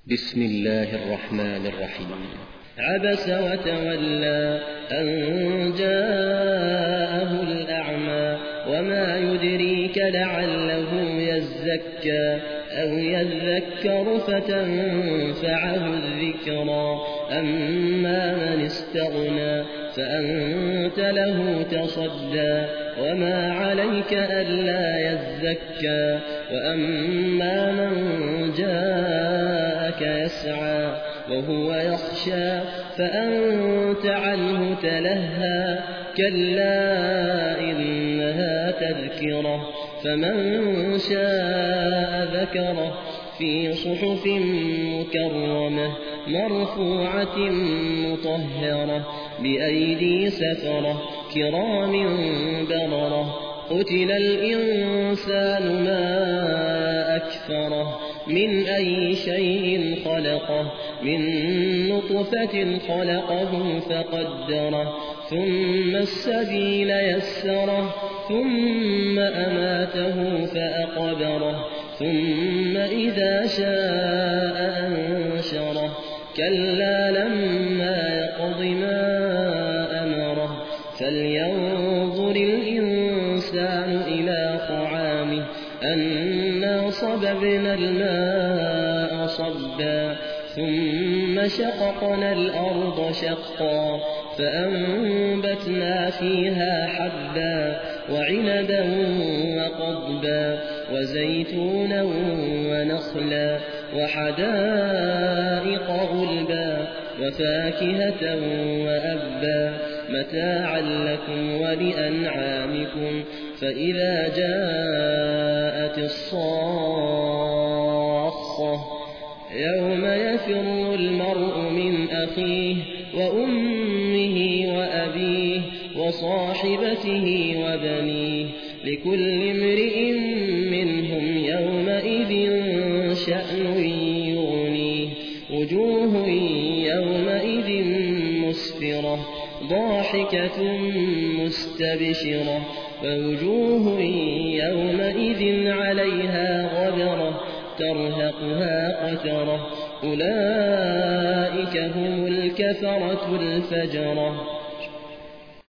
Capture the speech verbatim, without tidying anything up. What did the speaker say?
بسم الله الرحمن الرحيم. عبس وتولى أن جاءه الأعمى وما يدريك لعله يزكى أو يذكر فتنفعه الذكرى أما من استغنى فأنت له تصدى وما عليك ألا يزكى وأما من جاءك يسعى وهو يخشى فأنت عنه تلهى كلا إنها تذكرة فمن شاء ذكره في صحف مكرمة مرفوعة مطهرة بأيدي سفرة كرام بررة قتل الإنسان ما أكفره من أي شيء خلقه من نطفة خلقه فقدره ثم السبيل يسره ثم أماته فأقبره ثم إذا شاء أنشره كلا لما يقض ما أمره فلينظر الإنسان إلى طعامه أنا صببنا الماء صبا ثم شققنا الأرض شقا فأنبتنا فيها حبا وعنبا وقضبا وزيتونا ونخلا وحدائق غلبا وفاكهة وأبا متاعا لكم ولأنعامكم فإذا جاءت الصاخة يوم يفر المرء من أخيه وأمه وأبيه وصاحبته وبنيه لكل امرئ منهم يومئذ شأن يغنيه وجوه يومئذ مسفرة ضاحكة مستبشرة ووجوه يومئذ عليها غبرة ترهقها قترة أولئك هم الكفرة الفجرة.